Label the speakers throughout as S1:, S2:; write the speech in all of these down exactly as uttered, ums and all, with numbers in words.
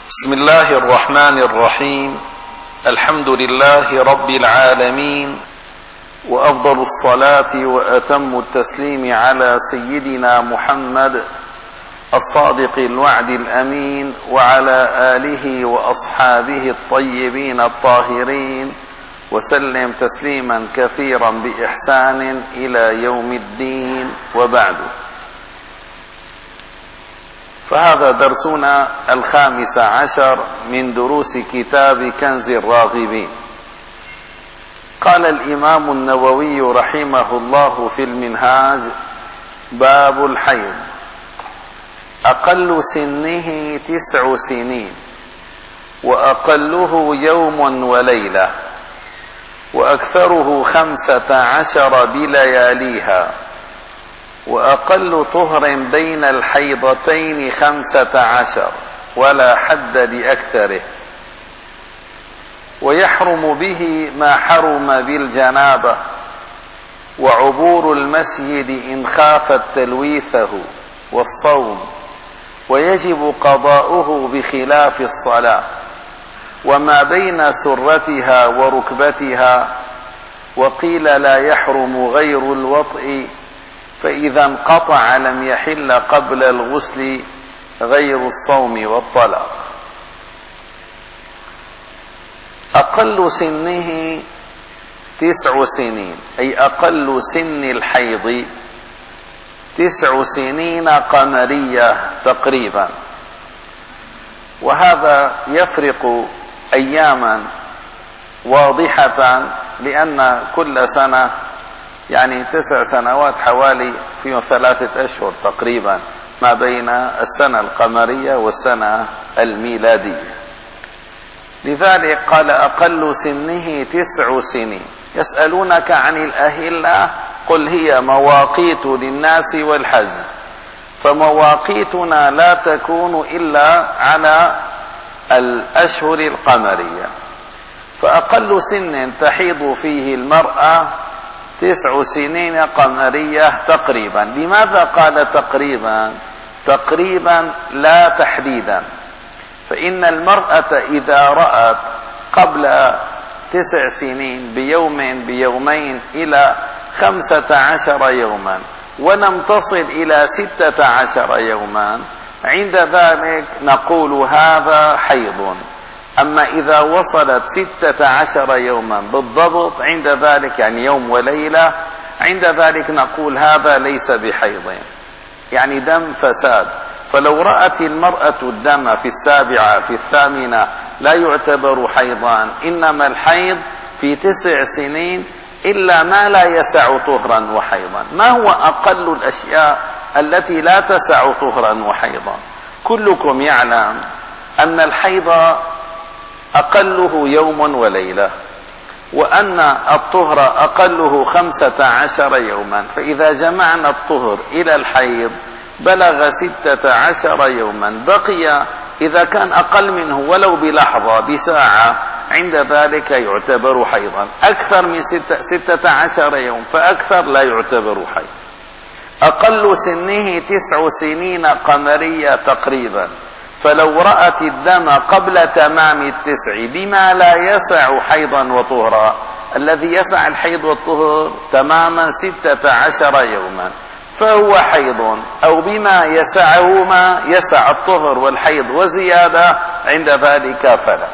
S1: بسم الله الرحمن الرحيم. الحمد لله رب العالمين، وأفضل الصلاة وأتم التسليم على سيدنا محمد الصادق الوعد الأمين، وعلى آله وأصحابه الطيبين الطاهرين، وسلم تسليما كثيرا بإحسان إلى يوم الدين، وبعد. فهذا درسنا الخامس عشر من دروس كتاب كنز الراغبين. قال الإمام النووي رحمه الله في المنهاج: باب الحيض. أقل سنه تسع سنين، وأقله يوم وليلة، وأكثره خمسة عشر بلياليها، وأقل طهر بين الحيضتين خمسة عشر، ولا حد لأكثره. ويحرم به ما حرم بالجنابة، وعبور المسجد إن خافت تلويثه، والصوم، ويجب قضاؤه بخلاف الصلاة، وما بين سرتها وركبتها. وقيل لا يحرم غير الوطء، فإذا انقطع لم يحل قبل الغسل غير الصوم والطلاق. أقل سنه تسع سنين، أي أقل سن الحيض تسع سنين قمرية تقريبا، وهذا يفرق أياما واضحة، لأن كل سنة يعني تسع سنوات حوالي في ثلاثة أشهر تقريبا ما بين السنة القمرية والسنة الميلادية. لذلك قال أقل سنه تسع سنين. يسألونك عن الأهلة، قل هي مواقيت للناس والحج، فمواقيتنا لا تكون إلا على الأشهر القمرية. فأقل سن تحيض فيه المرأة تسع سنين قمرية تقريبا. لماذا قال تقريبا؟ تقريبا لا تحديدا. فإن المرأة إذا رأت قبل تسع سنين بيوم بيومين إلى خمسة عشر يوما، ولم تصل إلى ستة عشر يوما، عند ذلك نقول هذا حيض. أما إذا وصلت ستة عشر يوما بالضبط، عند ذلك يعني يوم وليلة، عند ذلك نقول هذا ليس بحيض، يعني دم فساد. فلو رأت المرأة الدم في السابعة في الثامنة لا يعتبر حيضان، إنما الحيض في تسع سنين إلا ما لا يسع طهرا وحيضا. ما هو أقل الأشياء التي لا تسع طهرا وحيضا؟ كلكم يعلم أن الحيض أقله يوم وليلة، وأن الطهر أقله خمسة عشر يوما. فإذا جمعنا الطهر إلى الحيض بلغ ستة عشر يوما. بقي إذا كان أقل منه ولو بلحظة بساعة، عند ذلك يعتبر حيضا. أكثر من ستة, ستة عشر يوم فأكثر لا يعتبر حيض. أقل سنه تسع سنين قمرية تقريبا. فلو رأت الدم قبل تمام التسع بما لا يسع حيضا وطهرا، الذي يسع الحيض والطهر تماما ستة عشر يوما، فهو حيض، أو بما يسعه ما يسع الطهر والحيض وزيادة، عند ذلك فلا،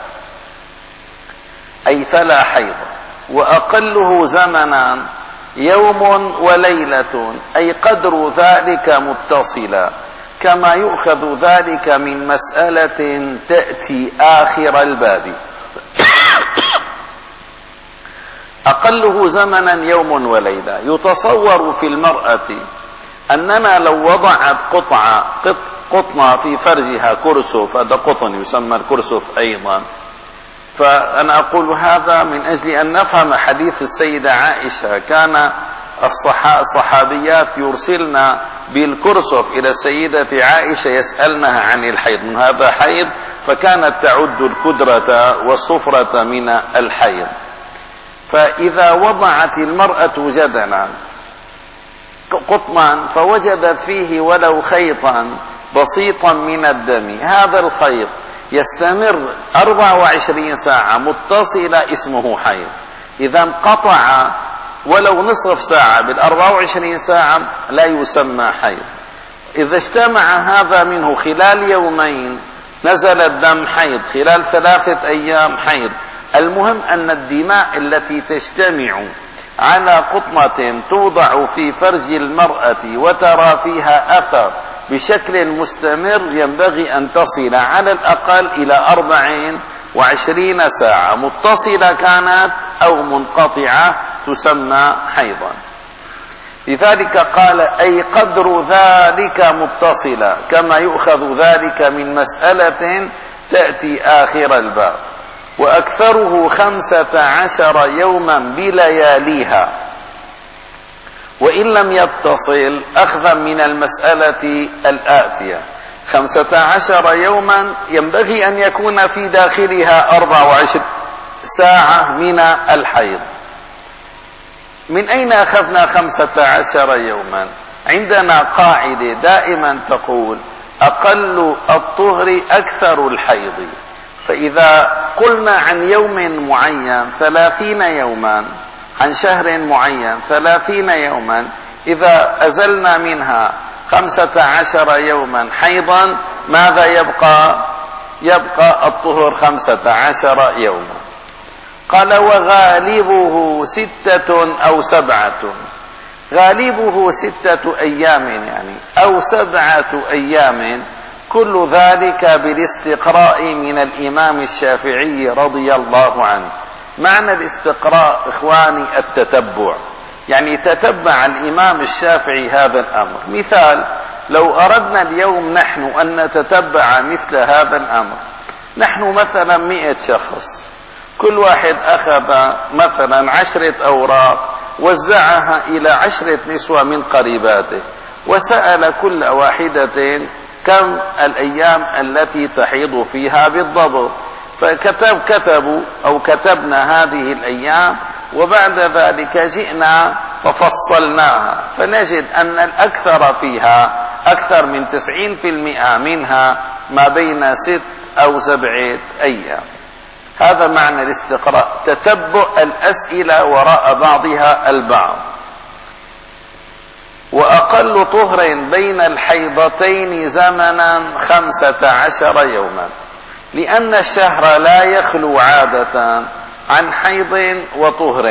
S1: أي فلا حيض. وأقله زمنا يوم وليلة، أي قدر ذلك متصلا، كما يؤخذ ذلك من مسألة تأتي آخر الباب. أقله زمنا يوم وليلة. يتصور في المرأة أننا لو وضعت قطعة قطنة في فرجها، كرسف، هذا قطن يسمى الكرسف أيضا. فأنا أقول هذا من أجل أن نفهم حديث السيدة عائشة، كان الصحابيات يرسلن بالكرسف إلى السيدة عائشة يسألنها عن الحيض، من هذا حيض، فكانت تعد الكدرة والصفرة من الحيض. فإذا وضعت المرأة جدلا قطنا فوجدت فيه ولو خيطا بسيطا من الدم، هذا الخيط يستمر أربع وعشرين ساعة متصلة اسمه حيض. إذا انقطع ولو نصف ساعة بالأربع وعشرين ساعة لا يسمى حيض. إذا اجتمع هذا منه خلال يومين نزل الدم حيض، خلال ثلاثة أيام حيض. المهم أن الدماء التي تجتمع على قطمة توضع في فرج المرأة وترى فيها أثر بشكل مستمر ينبغي أن تصل على الأقل إلى أربع وعشرين ساعة، متصلة كانت أو منقطعة تسمى حيضا. لذلك قال أي قدر ذلك متصلة، كما يؤخذ ذلك من مسألة تأتي آخر الباب. وأكثره خمسة عشر يوما بلياليها، وإن لم يتصل أخذا من المسألة الآتية خمسة عشر يوما ينبغي أن يكون في داخلها أربع وعشرين ساعة من الحيض. من أين أخذنا خمسة عشر يوما؟ عندنا قاعدة دائما تقول أقل الطهر أكثر الحيض. فإذا قلنا عن يوم معين ثلاثين يوما، عن شهر معين ثلاثين يوما، إذا أزلنا منها خمسة عشر يوما حيضا ماذا يبقى؟ يبقى الطهر خمسة عشر يوما. قال وغالبه ستة أو سبعة، غالبه ستة أيام يعني أو سبعة أيام، كل ذلك بالاستقراء من الإمام الشافعي رضي الله عنه. معنى الاستقراء إخواني التتبع، يعني تتبع الإمام الشافعي هذا الأمر. مثال، لو أردنا اليوم نحن أن نتتبع مثل هذا الأمر، نحن مثلا مئة شخص، كل واحد أخذ مثلا عشرة أوراق وزعها إلى عشرة نسوة من قريباته وسأل كل واحدة كم الأيام التي تحيض فيها بالضبط، فكتب كتبوا أو كتبنا هذه الأيام، وبعد ذلك جئنا ففصلناها فنجد أن الأكثر فيها أكثر من تسعين في المئة منها ما بين ست أو سبعة أيام. هذا معنى الاستقراء، تتبع الأسئلة وراء بعضها البعض. وأقل طهر بين الحيضتين زمنا خمسة عشر يوما، لأن الشهر لا يخلو عادة عن حيض وطهر،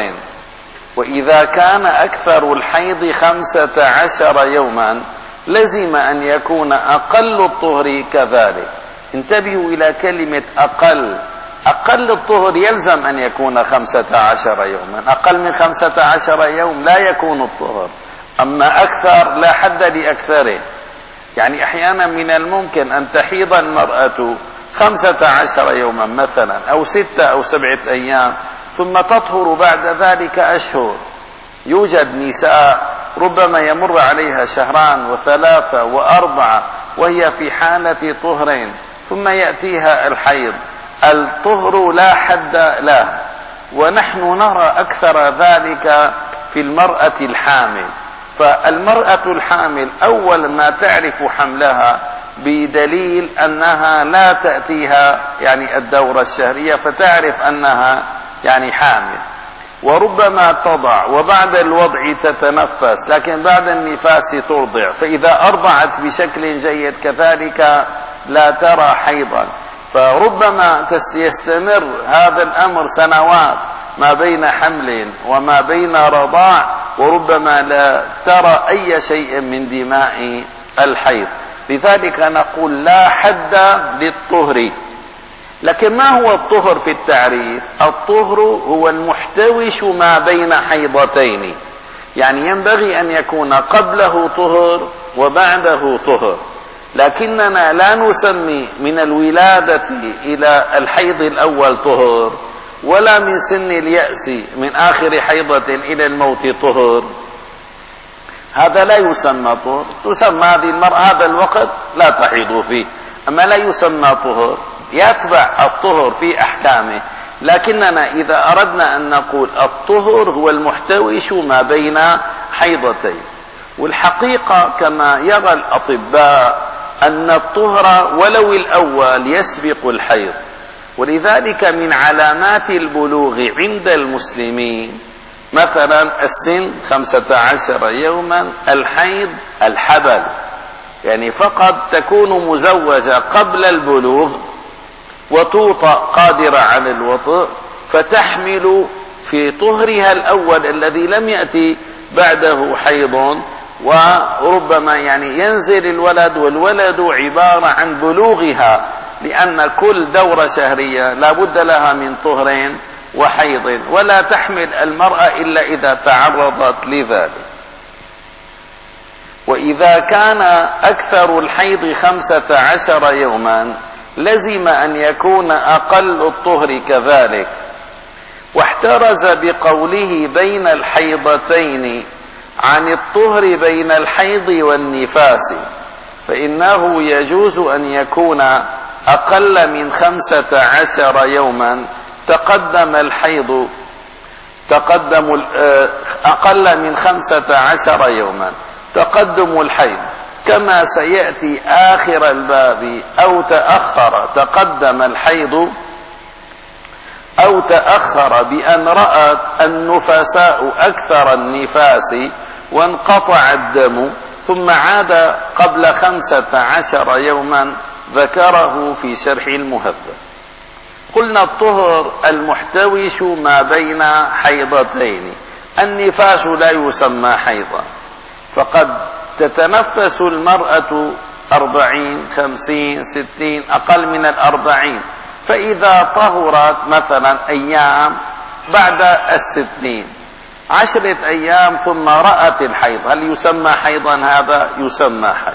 S1: وإذا كان أكثر الحيض خمسة عشر يوما لزم أن يكون أقل الطهر كذلك. انتبهوا إلى كلمة أقل. أقل الطهر يلزم أن يكون خمسة عشر يوما، أقل من خمسة عشر يوم لا يكون الطهر، أما أكثر لا حد لأكثره. يعني أحيانا من الممكن أن تحيض المرأة خمسة عشر يوما مثلا أو ستة أو سبعة أيام ثم تطهر بعد ذلك أشهر. يوجد نساء ربما يمر عليها شهران وثلاثة وأربعة وهي في حالة طهر ثم يأتيها الحيض. الطهر لا حد له، ونحن نرى أكثر ذلك في المرأة الحامل. فالمرأة الحامل أول ما تعرف حملها بدليل أنها لا تأتيها يعني الدورة الشهرية فتعرف أنها يعني حامل، وربما تضع وبعد الوضع تتنفس، لكن بعد النفاس ترضع، فإذا أرضعت بشكل جيد كذلك لا ترى حيضا. فربما يستمر هذا الأمر سنوات ما بين حمل وما بين رضاع، وربما لا ترى أي شيء من دماء الحيض. لذلك نقول لا حد للطهر. لكن ما هو الطهر في التعريف؟ الطهر هو المحتوش ما بين حيضتين، يعني ينبغي أن يكون قبله طهر وبعده طهر، لكننا لا نسمي من الولادة إلى الحيض الأول طهر، ولا من سن اليأس من آخر حيضة إلى الموت طهر. هذا لا يسمى طهر. تسمى هذه المرأة هذا الوقت لا تحيض فيه، أما لا يسمى طهر، يتبع الطهر في أحكامه. لكننا إذا أردنا أن نقول الطهر هو المحتوش ما بين حيضتين. والحقيقة كما يرى الأطباء أن الطهر ولو الأول يسبق الحيض، ولذلك من علامات البلوغ عند المسلمين مثلا السن خمسة عشر يوما، الحيض الحبل، يعني فقط تكون مزوجة قبل البلوغ وتوطأ قادرة على الوطء فتحمل في طهرها الأول الذي لم يأتي بعده حيض، وربما يعني ينزل الولد والولد عبارة عن بلوغها، لأن كل دورة شهرية لا بد لها من طهر وحيض، ولا تحمل المرأة إلا إذا تعرضت لذلك. وإذا كان أكثر الحيض خمسة عشر يوما لزم أن يكون أقل الطهر كذلك، واحترز بقوله بين الحيضتين عن الطهر بين الحيض والنفاس، فإنه يجوز أن يكون أقل من خمسة عشر يوما تقدم الحيض تقدم أقل من خمسة عشر يوما تقدم الحيض كما سيأتي آخر الباب، أو تأخر تقدم الحيض أو تأخر بأن رأت النفساء أكثر النفاس وانقطع الدم ثم عاد قبل خمسة عشر يوما، ذكره في شرح المهذب. قلنا الطهر المحتوش ما بين حيضتين، النفاس لا يسمى حيضا، فقد تتنفس المرأة أربعين خمسين ستين أقل من الأربعين، فإذا طهرت مثلا أيام بعد الستين عشرة أيام ثم رأت الحيض، هل يسمى حيضا؟ هذا يسمى حيض.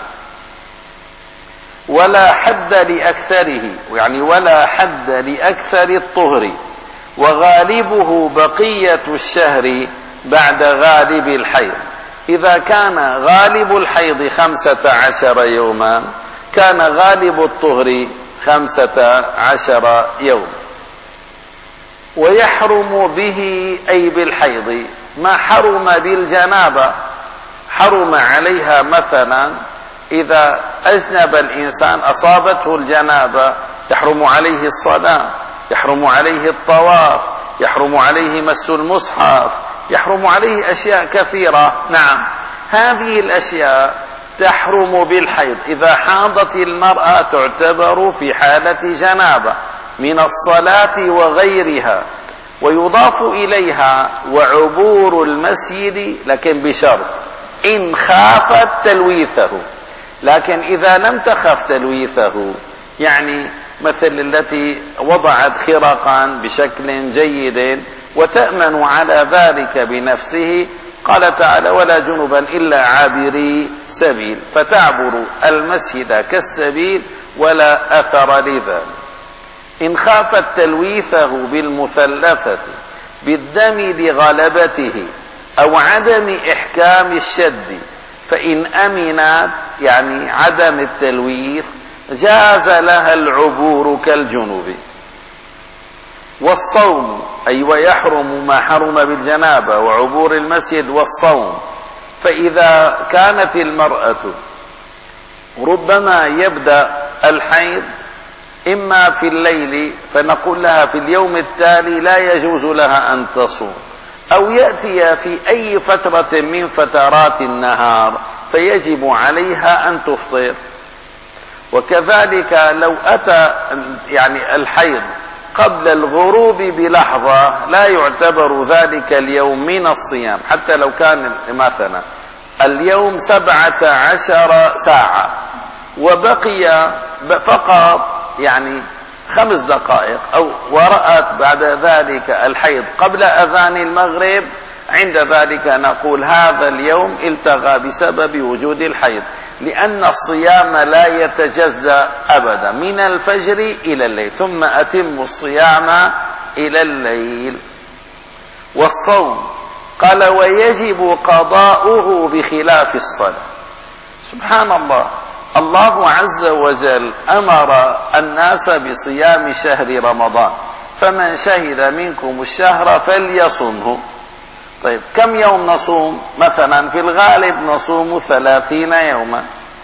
S1: ولا حد لأكثره، يعني ولا حد لأكثر الطهر، وغالبه بقية الشهر بعد غالب الحيض. إذا كان غالب الحيض خمسة عشر يوما كان غالب الطهر خمسة عشر يوم. ويحرم به أي بالحيض ما حرم بالجنابة، حرم عليها مثلا إذا أجنب الإنسان أصابته الجنابة يحرم عليه الصلاة، يحرم عليه الطواف، يحرم عليه مس المصحف، يحرم عليه أشياء كثيرة. نعم، هذه الأشياء تحرم بالحيض. إذا حاضت المرأة تعتبر في حالة جنابة من الصلاة وغيرها، ويضاف إليها وعبور المسجد، لكن بشرط إن خافت تلويثه. لكن إذا لم تخف تلويثه، يعني مثل التي وضعت خرقا بشكل جيد وتأمن على ذلك بنفسه، قال تعالى ولا جنبا إلا عابري سبيل، فتعبر المسجد كالسبيل ولا أثر لذلك. إن خافت تلويثه بالمثلثة بالدم لغلبته أو عدم إحكام الشد، فإن أمنت يعني عدم التلويث جاز لها العبور كالجنوب. والصوم أي ويحرم ما حرم بالجنابة وعبور المسجد والصوم. فإذا كانت المرأة ربما يبدأ الحيض إما في الليل فنقول لها في اليوم التالي لا يجوز لها أن تصوم، أو يأتي في أي فترة من فترات النهار فيجب عليها أن تفطر. وكذلك لو أتى يعني الحيض قبل الغروب بلحظة لا يعتبر ذلك اليوم من الصيام، حتى لو كان مثلا اليوم سبعة عشر ساعة وبقي فقط يعني خمس دقائق أو ورأت بعد ذلك الحيض قبل أذان المغرب، عند ذلك نقول هذا اليوم التغى بسبب وجود الحيض، لأن الصيام لا يتجزأ أبدا من الفجر إلى الليل، ثم أتم الصيام إلى الليل. والصوم قال ويجب قضاؤه بخلاف الصلاة. سبحان الله، الله عز وجل أمر الناس بصيام شهر رمضان، فمن شهد منكم الشهر فليصمه. طيب كم يوم نصوم؟ مثلا في الغالب نصوم ثلاثين يوما.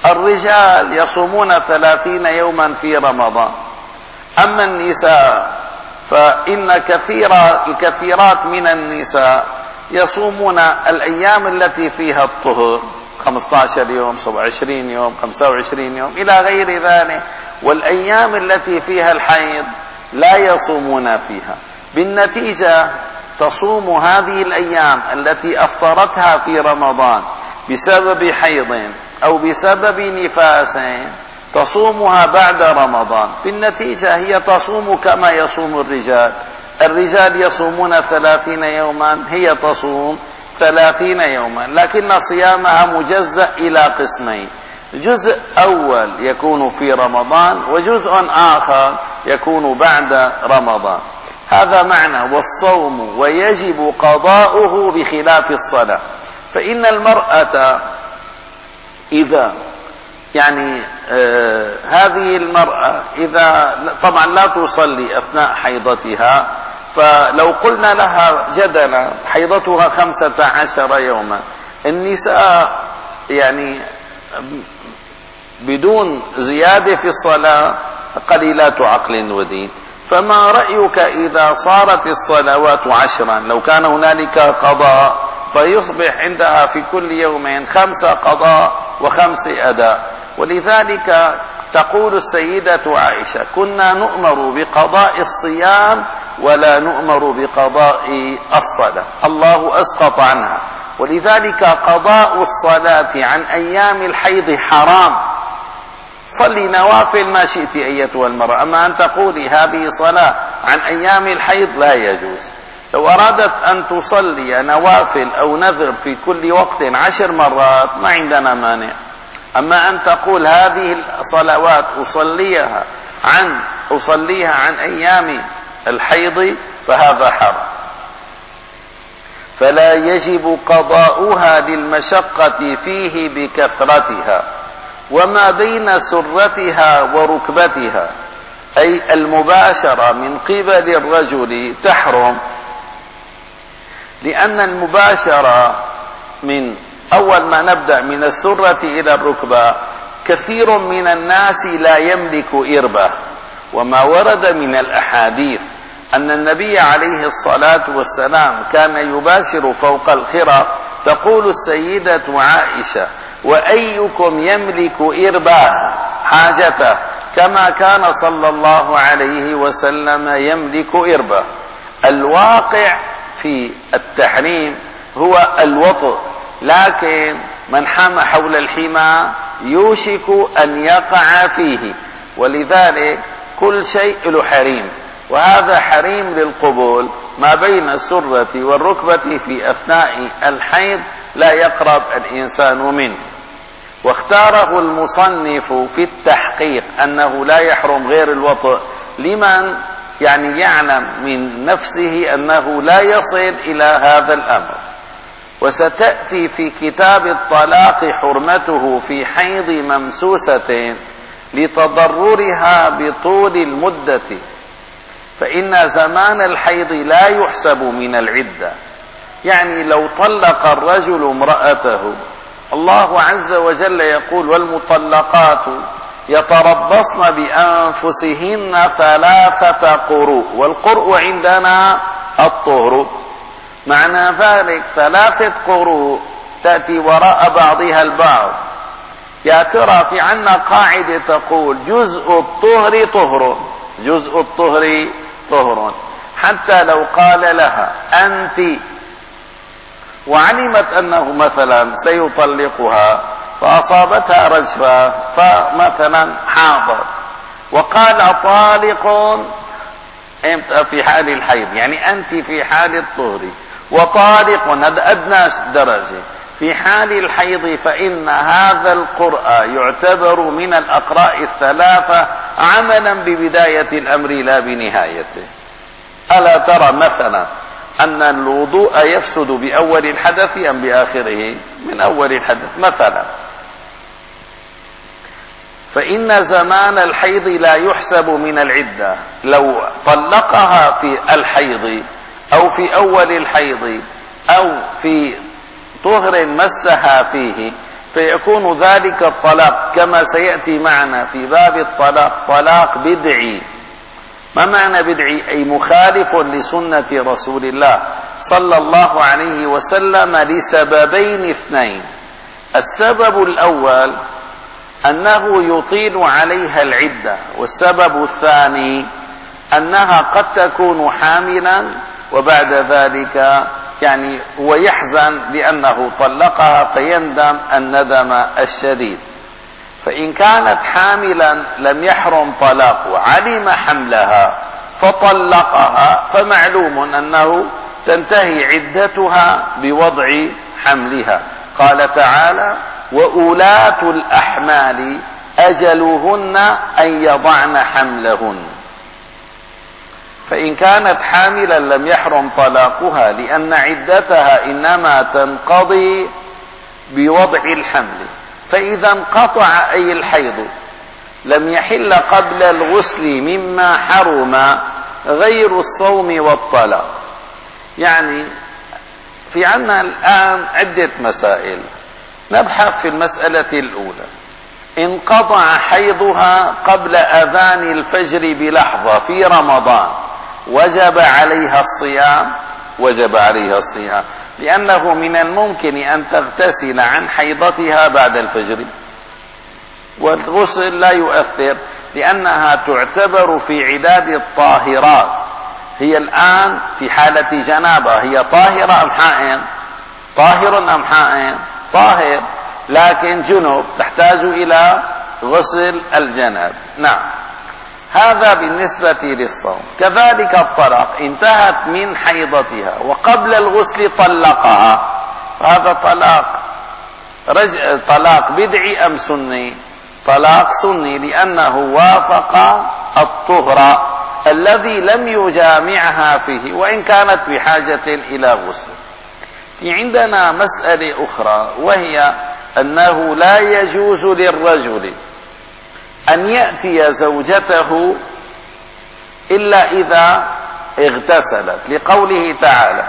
S1: الرجال يصومون ثلاثين يوما في رمضان. أما النساء فإن كثيرا الكثيرات من النساء يصومون الأيام التي فيها الطهر، خمسة عشر يوم، سبعة وعشرين يوم، خمسة وعشرين يوم إلى غير ذلك، والأيام التي فيها الحيض لا يصومون فيها. بالنتيجة تصوم هذه الأيام التي أفطرتها في رمضان بسبب حيض أو بسبب نفاس، تصومها بعد رمضان. بالنتيجة هي تصوم كما يصوم الرجال. الرجال يصومون ثلاثين يوما، هي تصوم ثلاثين يوما، لكن صيامها مجزأ إلى قسمين: جزء أول يكون في رمضان، وجزء آخر يكون بعد رمضان. هذا معنى والصوم ويجب قضاؤه بخلاف الصلاة. فإن المرأة إذا يعني آه هذه المرأة إذا طبعا لا تصلي أثناء حيضتها، فلو قلنا لها جدلا حيضتها خمسة عشر يوما، النساء يعني بدون زيادة في الصلاة قليلات عقل ودين، فما رأيك إذا صارت الصلوات عشرا؟ لو كان هنالك قضاء فيصبح عندها في كل يومين خمسة قضاء وخمس أداء. ولذلك تقول السيدة عائشة: كنا نؤمر بقضاء الصيام ولا نؤمر بقضاء الصلاة، الله أسقط عنها. ولذلك قضاء الصلاة عن أيام الحيض حرام. صلي نوافل ما شئت أيتها المرأة، أما أن تقولي هذه صلاة عن أيام الحيض لا يجوز. لو أرادت أن تصلي نوافل أو نذر في كل وقت عشر مرات ما عندنا مانع، أما أن تقول هذه الصلوات أصليها عن أصليها عن أيام الحيض فهذا حرام. فلا يجب قضاؤها للمشقة فيه بكثرتها. وما بين سرتها وركبتها أي المباشرة من قبل الرجل تحرم، لأن المباشرة من أول ما نبدأ من السرة إلى الركبة كثير من الناس لا يملك إربة. وما ورد من الأحاديث أن النبي عليه الصلاة والسلام كان يباشر فوق الخرق. تقول السيدة عائشة: وأيكم يملك إربة حاجته كما كان صلى الله عليه وسلم يملك إربة. الواقع في التحريم هو الوطء، لكن من حام حول الحمى يوشك أن يقع فيه، ولذلك كل شيء له حريم، وهذا حريم للقبول. ما بين السرة والركبة في أثناء الحيض لا يقرب الإنسان منه. واختاره المصنف في التحقيق أنه لا يحرم غير الوطء لمن يعني يعلم من نفسه أنه لا يصل إلى هذا الأمر. وستأتي في كتاب الطلاق حرمته في حيض ممسوسة لتضررها بطول المدة، فإن زمان الحيض لا يحسب من العدة. يعني لو طلق الرجل امرأته، الله عز وجل يقول: والمطلقات يتربصن بأنفسهن ثلاثة قروء، والقرء عندنا الطهر. معنى ذلك ثلاثة قروء تأتي وراء بعضها البعض. يا ترى في عنا قاعدة تقول: جزء الطهر طهر، جزء الطهر طهر. حتى لو قال لها أنت وعلمت أنه مثلا سيطلقها فأصابتها رجفة فمثلا حاضت، وقال طالق في حال الحيض، يعني أنت في حال الطهر، وطالق هذا أدنى درجة في حال الحيض، فإن هذا القرآن يعتبر من الأقراء الثلاثة عملا ببداية الأمر لا بنهايته. ألا ترى مثلا أن الوضوء يفسد بأول الحدث أم بآخره؟ من أول الحدث مثلا. فإن زمان الحيض لا يحسب من العدة. لو طلقها في الحيض أو في أول الحيض أو في طهر مسها فيه، فيكون ذلك الطلاق كما سيأتي معنا في باب الطلاق طلاق بدعي. ما معنى بدعي؟ أي مخالف لسنة رسول الله صلى الله عليه وسلم لسببين اثنين. السبب الأول أنه يطيل عليها العدة، والسبب الثاني أنها قد تكون حاملا وبعد ذلك يعني هو يحزن لأنه طلقها فيندم الندم الشديد. فإن كانت حاملا لم يحرم طلاقه، علم حملها فطلقها، فمعلوم أنه تنتهي عدتها بوضع حملها. قال تعالى: وأولاة الأحمال أجلهن أن يضعن حملهن. فإن كانت حاملا لم يحرم طلاقها لأن عدتها إنما تنقضي بوضع الحمل. فإذا انقطع أي الحيض لم يحل قبل الغسل مما حرم غير الصوم والطلاق. يعني في عنا الآن عدة مسائل، نبحث في المسألة الأولى: انقطع حيضها قبل أذان الفجر بلحظة في رمضان، وجب عليها الصيام؟ وجب عليها الصيام، لأنه من الممكن أن تغتسل عن حيضتها بعد الفجر، والغسل لا يؤثر لأنها تعتبر في عداد الطاهرات. هي الآن في حالة جنابة، هي طاهرة أم حائض؟ طاهر أم حائض؟ طاهر، لكن جنب، تحتاج إلى غسل الجناب. نعم، هذا بالنسبة للصوم. كذلك الطلاق، انتهت من حيضتها وقبل الغسل طلقها، هذا طلاق رجع طلاق بدعي أم سني؟ طلاق سني، لأنه وافق الطهر الذي لم يجامعها فيه وإن كانت بحاجة إلى غسل. في عندنا مسألة أخرى، وهي أنه لا يجوز للرجل أن يأتي زوجته إلا إذا اغتسلت، لقوله تعالى: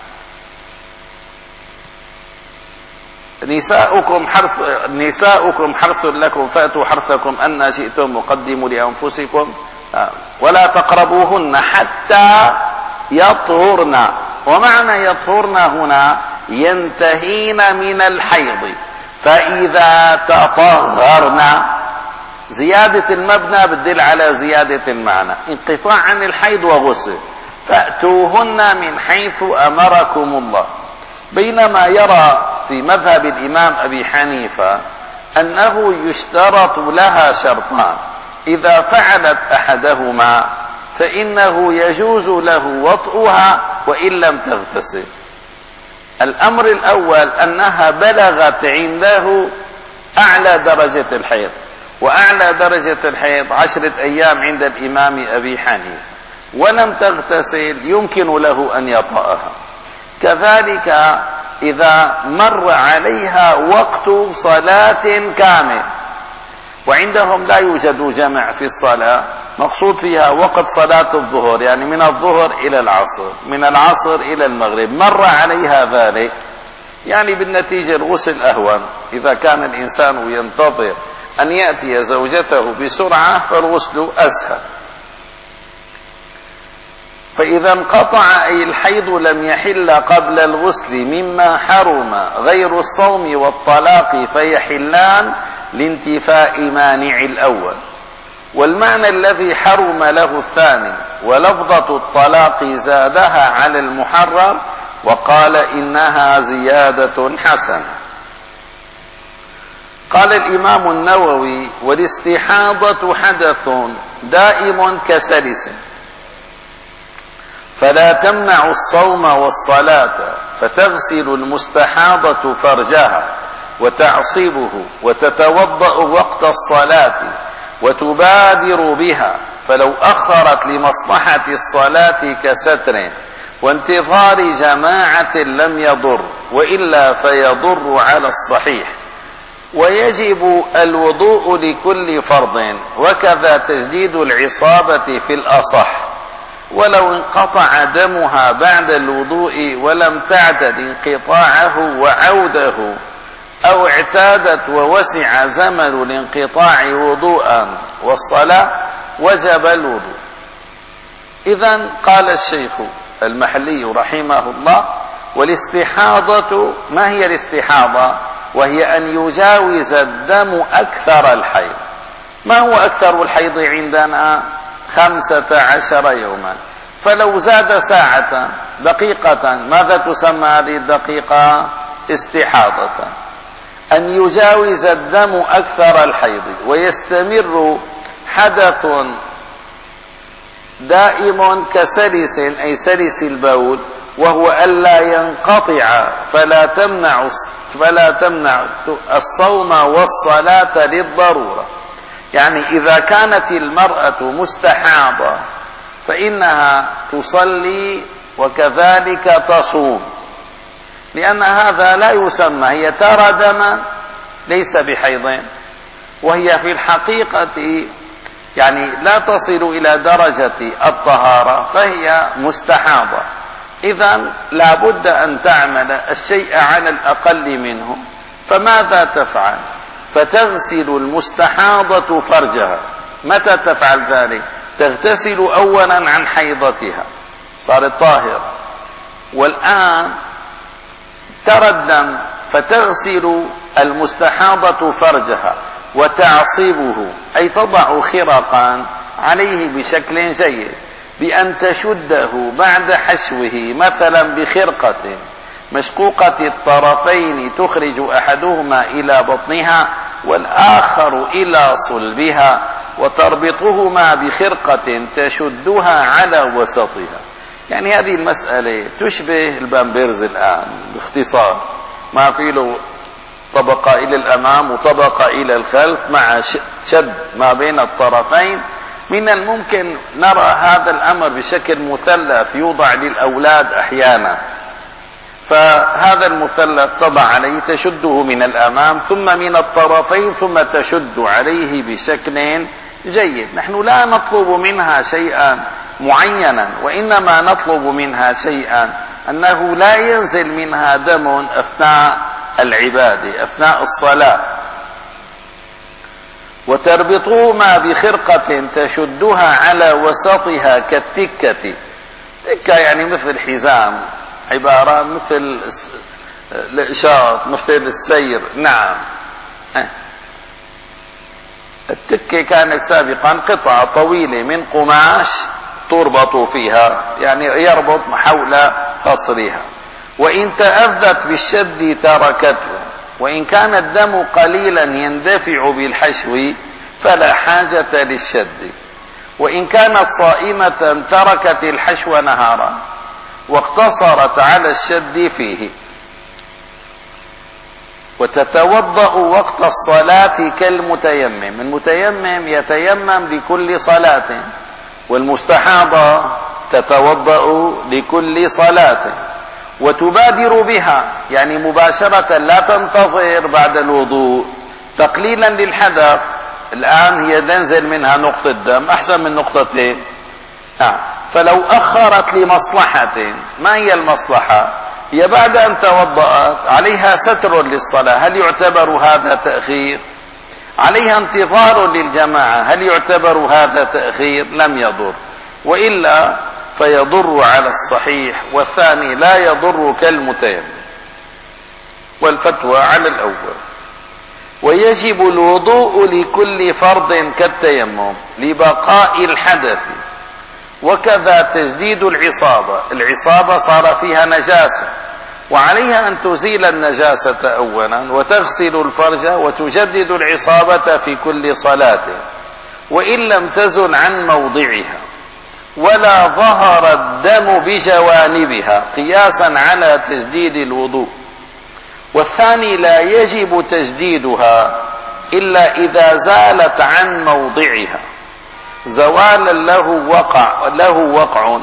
S1: نساؤكم حرث نساؤكم حرث لكم فأتوا حرثكم أن شئتم وقدموا لأنفسكم ولا تقربوهن حتى يطهرن. ومعنى يطهرن هنا ينتهين من الحيض، فإذا تطهرن، زيادة المبنى بتدل على زيادة المعنى، انقطاع عن الحيض وغسل. فأتوهن من حيث أمركم الله. بينما يرى في مذهب الإمام أبي حنيفة أنه يشترط لها شرطان، إذا فعلت أحدهما فإنه يجوز له وطئها وإن لم تغتسل. الأمر الأول أنها بلغت عنده أعلى درجة الحيض، وأعلى درجة الحيض عشرة أيام عند الإمام أبي حنيفة، ولم تغتسل يمكن له أن يطأها. كذلك إذا مر عليها وقت صلاة كامل، وعندهم لا يوجد جمع في الصلاة، مقصود فيها وقت صلاة الظهر، يعني من الظهر إلى العصر، من العصر إلى المغرب، مر عليها ذلك، يعني بالنتيجة الغسل أهون. إذا كان الإنسان ينتظر أن يأتي زوجته بسرعة فالغسل أسهل. فإذا انقطع أي الحيض لم يحل قبل الغسل مما حرم غير الصوم والطلاق، فيحلان لانتفاء مانع الأول. والمعنى الذي حرم له الثاني، ولفظة الطلاق زادها على المحرم وقال إنها زيادة حسنة. قال الإمام النووي: والاستحاضة حدث دائم كسلس، فلا تمنع الصوم والصلاة، فتغسل المستحاضة فرجها وتعصبه وتتوضأ وقت الصلاة وتبادر بها، فلو أخرت لمصلحة الصلاة كستر وانتظار جماعة لم يضر، وإلا فيضر على الصحيح. ويجب الوضوء لكل فرض، وكذا تجديد العصابة في الأصح، ولو انقطع دمها بعد الوضوء ولم تعتد انقطاعه وعوده أو اعتادت ووسع زمن الانقطاع وضوءا والصلاة وجب الوضوء. إذن قال الشيخ المحلي رحمه الله: والاستحاضة، ما هي الاستحاضة؟ وهي أن يجاوز الدم أكثر الحيض. ما هو أكثر الحيض عندنا؟ خمسة عشر يوما. فلو زاد ساعة دقيقة، ماذا تسمى هذه الدقيقة؟ استحاضة. أن يجاوز الدم أكثر الحيض ويستمر حدث دائم كسلس، أي سلس البول، وهو ألا ينقطع، فلا تمنع فلا تمنع الصوم والصلاة للضرورة. يعني إذا كانت المرأة مستحاضة فإنها تصلي وكذلك تصوم، لأن هذا لا يسمى، هي ترى دما ليس بحيض، وهي في الحقيقة يعني لا تصل إلى درجة الطهارة، فهي مستحاضة. إذن لا بد أن تعمل الشيء على الأقل منه. فماذا تفعل؟ فتغسل المستحاضة فرجها. متى تفعل ذلك؟ تغتسل أولا عن حيضتها، صارت طاهرة، والآن ترى الدم، فتغسل المستحاضة فرجها وتعصبه، أي تضع خرقا عليه بشكل جيد، بأن تشده بعد حشوه مثلا بخرقة مشقوقة الطرفين، تخرج أحدهما إلى بطنها والآخر إلى صلبها، وتربطهما بخرقة تشدها على وسطها. يعني هذه المسألة تشبه البامبرز الآن باختصار، ما في له طبقة إلى الأمام وطبقة إلى الخلف مع شد ما بين الطرفين. من الممكن نرى هذا الأمر بشكل مثلث يوضع للأولاد أحيانا، فهذا المثلث تضع عليه، تشده من الأمام ثم من الطرفين ثم تشد عليه بشكل جيد. نحن لا نطلب منها شيئا معينا، وإنما نطلب منها شيئا أنه لا ينزل منها دم أثناء العبادة، أثناء الصلاة. وتربطهما بخرقة تشدها على وسطها كالتكة. تكة يعني مثل حزام، عبارة مثل الإشارة، مثل السير. نعم، التكة كانت سابقا قطعة طويلة من قماش تربط فيها، يعني يربط حول خصرها، وإن تأذت بالشد تركته. وإن كان الدم قليلا يندفع بالحشو فلا حاجة للشد. وإن كانت صائمة تركت الحشو نهارا واقتصرت على الشد فيه. وتتوضأ وقت الصلاة كالمتيمم. المتيمم يتيمم لكل صلاة، والمستحاضة تتوضأ لكل صلاة، وتبادر بها، يعني مباشرة، لا تنتظر بعد الوضوء تقليلا للحدث. الآن هي تنزل منها نقطة دم أحسن من نقطتين. نعم، فلو أخرت لمصلحة، ما هي المصلحة؟ هي بعد أن توضأت عليها ستر للصلاة، هل يعتبر هذا تأخير؟ عليها انتظار للجماعة، هل يعتبر هذا تأخير؟ لم يضر، وإلا فيضر على الصحيح، والثاني لا يضر كالمتيمم. والفتوى على الأول. ويجب الوضوء لكل فرض كالتيمم لبقاء الحدث، وكذا تجديد العصابة. العصابة صار فيها نجاسة، وعليها أن تزيل النجاسة أولا، وتغسل الفرج، وتجدد العصابة في كل صلاة، وإن لم تزل عن موضعها ولا ظهر الدم بجوانبها، قياسا على تجديد الوضوء. والثاني لا يجب تجديدها إلا إذا زالت عن موضعها زوالا له وقع له وقع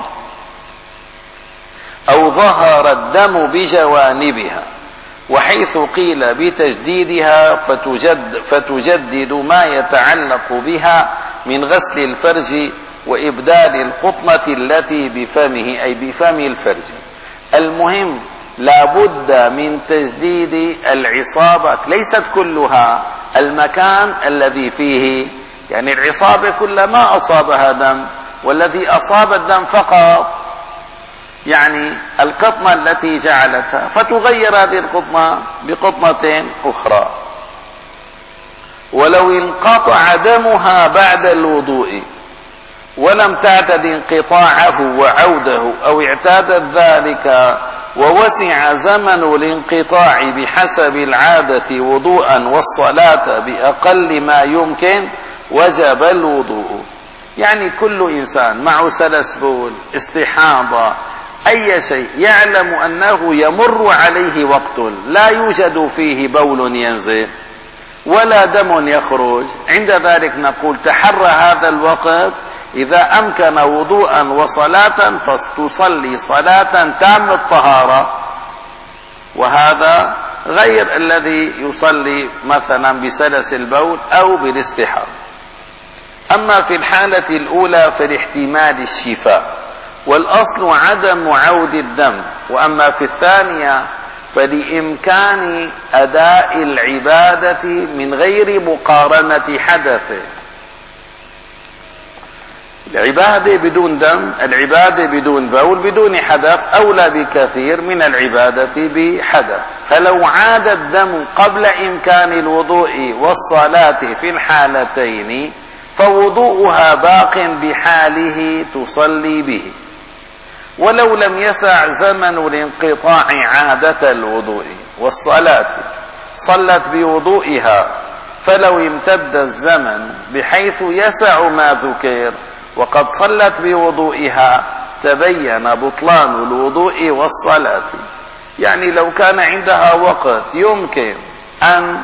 S1: أو ظهر الدم بجوانبها، وحيث قيل بتجديدها فتجد فتجدد ما يتعلق بها من غسل الفرج وإبدال القطنة التي بفمه، أي بفم الفرج. المهم لا بد من تجديد العصابة، ليست كلها المكان الذي فيه، يعني العصابة كلما أصابها دم، والذي أصاب الدم فقط يعني القطنة التي جعلتها، فتغير هذه القطنة بقطنة أخرى. ولو انقطع دمها بعد الوضوء ولم تعتد انقطاعه وعوده، أو اعتادت ذلك ووسع زمن الانقطاع بحسب العادة وضوءا والصلاة بأقل ما يمكن، وجب الوضوء. يعني كل إنسان معه سلس بول، استحاضة، أي شيء يعلم أنه يمر عليه وقت لا يوجد فيه بول ينزل ولا دم يخرج، عند ذلك نقول تحرى هذا الوقت، إذا أمكن وضوءا وصلاة فتصلي صلاة تام الطهارة، وهذا غير الذي يصلي مثلا بسلس البول أو بالاستحاضة. أما في الحالة الأولى فلاحتمال الشفاء، والأصل عدم عود الدم. وأما في الثانية فلإمكان أداء العبادة من غير مقارنة حدثه. العبادة بدون دم، العبادة بدون بول بدون حدث أولى بكثير من العبادة بحدث. فلو عاد الدم قبل إمكان الوضوء والصلاة في الحالتين فوضوءها باق بحاله تصلي به. ولو لم يسع زمن الانقطاع عادة الوضوء والصلاة صلت بوضوئها، فلو امتد الزمن بحيث يسع ما ذكر وقد صلت بوضوئها تبين بطلان الوضوء والصلاة. يعني لو كان عندها وقت يمكن أن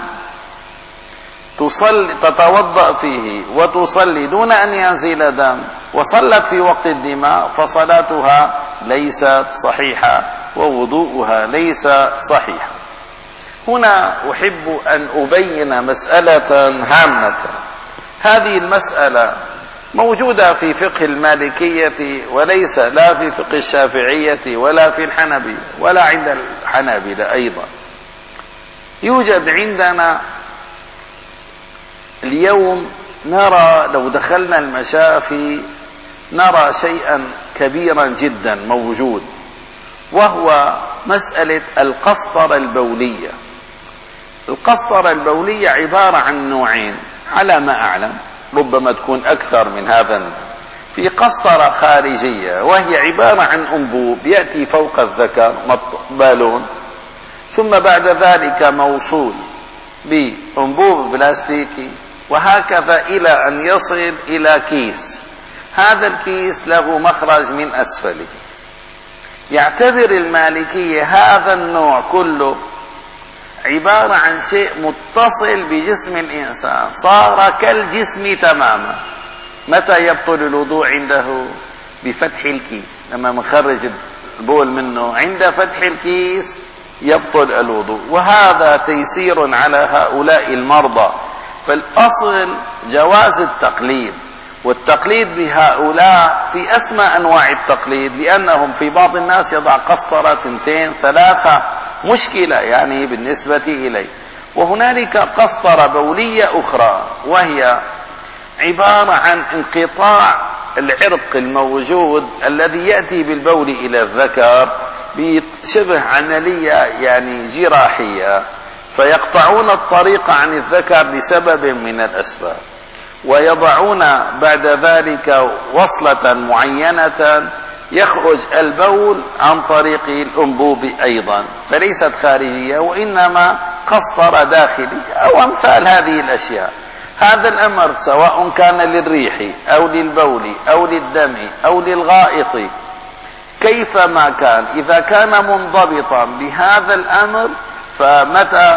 S1: تصلي تتوضأ فيه وتصلي دون أن ينزل دم وصلت في وقت الدماء، فصلاتها ليست صحيحة ووضوءها ليس صحيحا. هنا أحب أن أبين مسألة هامة. هذه المسألة موجودة في فقه المالكية وليس لا في فقه الشافعية ولا في الحنبية ولا عند الحنابلة أيضا. يوجد عندنا اليوم، نرى لو دخلنا المشافي نرى شيئا كبيرا جدا موجود، وهو مسألة القسطرة البولية. القسطرة البولية عبارة عن نوعين على ما أعلم، ربما تكون أكثر من هذا. في قسطرة خارجية وهي عبارة عن أنبوب يأتي فوق الذكر بالون، ثم بعد ذلك موصول بأنبوب بلاستيكي، وهكذا إلى أن يصل إلى كيس. هذا الكيس له مخرج من أسفله. يعتبر المالكية هذا النوع كله عبارة عن شيء متصل بجسم الإنسان، صار كالجسم تماما. متى يبطل الوضوء عنده؟ بفتح الكيس، لما نخرج البول منه عند فتح الكيس يبطل الوضوء. وهذا تيسير على هؤلاء المرضى. فالأصل جواز التقليد، والتقليد بهؤلاء في أسمى أنواع التقليد، لأنهم في بعض الناس يضع قسطرة تنتين ثلاثة، مشكلة يعني بالنسبة إليه. وهنالك قسطرة بولية أخرى وهي عبارة عن انقطاع العرق الموجود الذي يأتي بالبول إلى الذكر بشبه عملية يعني جراحية، فيقطعون الطريق عن الذكر لسبب من الأسباب، ويضعون بعد ذلك وصلة معينة يخرج البول عن طريق الأنبوب أيضا، فليست خارجية وإنما قسطرة داخلية أو أمثال هذه الأشياء. هذا الأمر سواء كان للريح أو للبول أو للدم أو للغائط كيفما كان، إذا كان منضبطا بهذا الأمر، فمتى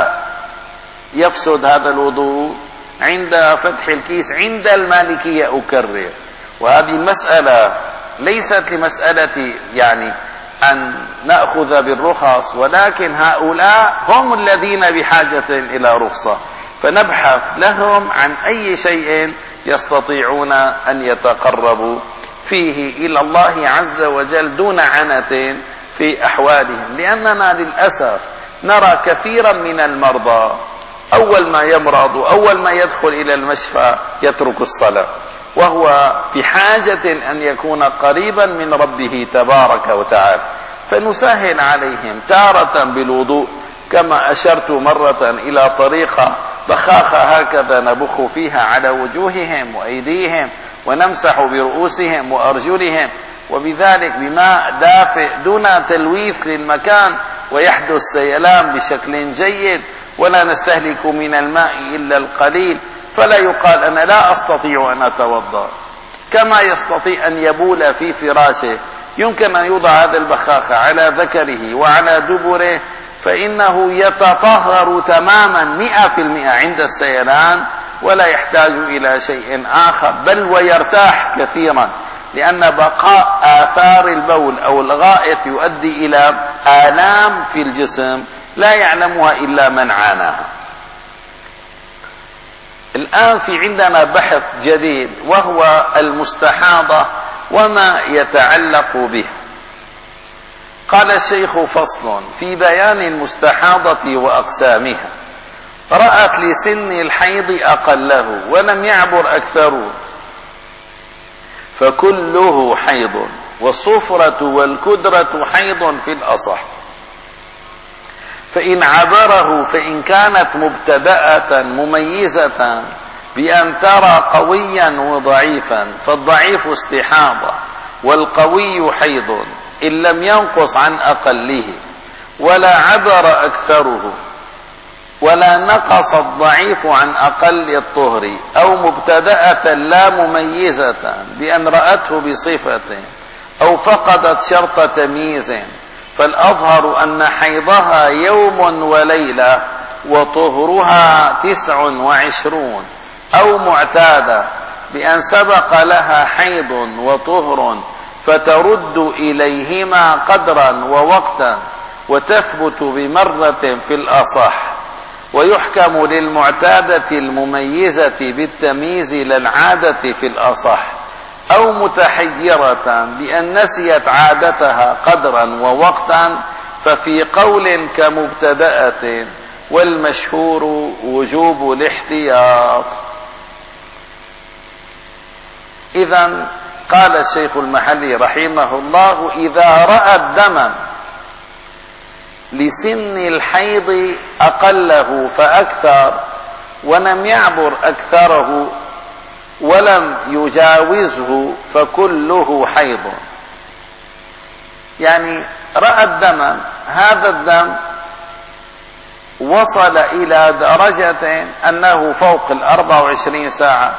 S1: يفسد هذا الوضوء؟ عند فتح الكيس عند المالكية أكرر. وهذه المسألة ليست لمسألة يعني أن نأخذ بالرخص، ولكن هؤلاء هم الذين بحاجة إلى رخصة، فنبحث لهم عن أي شيء يستطيعون أن يتقربوا فيه إلى الله عز وجل دون عنة في أحوالهم، لأننا للأسف نرى كثيرا من المرضى أول ما يمرض وأول ما يدخل إلى المشفى يترك الصلاة، وهو بحاجة أن يكون قريبا من ربه تبارك وتعالى. فنسهل عليهم تارة بالوضوء، كما أشرت مرة إلى طريقة بخاخة هكذا نبخ فيها على وجوههم وأيديهم ونمسح برؤوسهم وأرجلهم، وبذلك بماء دافئ دون تلويث للمكان، ويحدث سيلان بشكل جيد، ولا نستهلك من الماء إلا القليل، فلا يقال أنا لا أستطيع أن أتوضأ. كما يستطيع أن يبول في فراشه، يمكن أن يوضع هذا البخاخة على ذكره وعلى دبره، فإنه يتطهر تماما مئة في المئة عند السيلان، ولا يحتاج إلى شيء آخر، بل ويرتاح كثيرا، لأن بقاء آثار البول أو الغائط يؤدي إلى آلام في الجسم لا يعلمها إلا من عاناها. الآن في عندنا بحث جديد، وهو المستحاضة وما يتعلق به. قال الشيخ: فصل في بيان المستحاضة وأقسامها. رأت لسن الحيض أقله ولم يعبر أكثره فكله حيض، والصفرة والكدرة حيض في الأصح، فإن عبره فإن كانت مبتدأة مميزة بأن ترى قويا وضعيفا فالضعيف استحاضة، والقوي حيض إن لم ينقص عن أقله ولا عبر أكثره، ولا نقص الضعيف عن أقل الطهر، أو مبتدأة لا مميزة بأن رأته بصفة أو فقدت شرط تمييز، فالأظهر أن حيضها يوم وليلة وطهرها تسع وعشرون، أو معتادة بأن سبق لها حيض وطهر فترد إليهما قدرا ووقتا، وتثبت بمرة في الأصح، ويحكم للمعتادة المميزة بالتمييز للعادة في الأصح، أو متحيرة بأن نسيت عادتها قدرا ووقتا ففي قول كمبتدأة، والمشهور وجوب الاحتياط. إذن قال الشيخ المحلي رحمه الله: إذا رأى الدم لسن الحيض أقله فأكثر ولم يعبر أكثره ولم يجاوزه فكله حيض. يعني رأى الدم، هذا الدم وصل إلى درجة أنه فوق الأربع وعشرين ساعة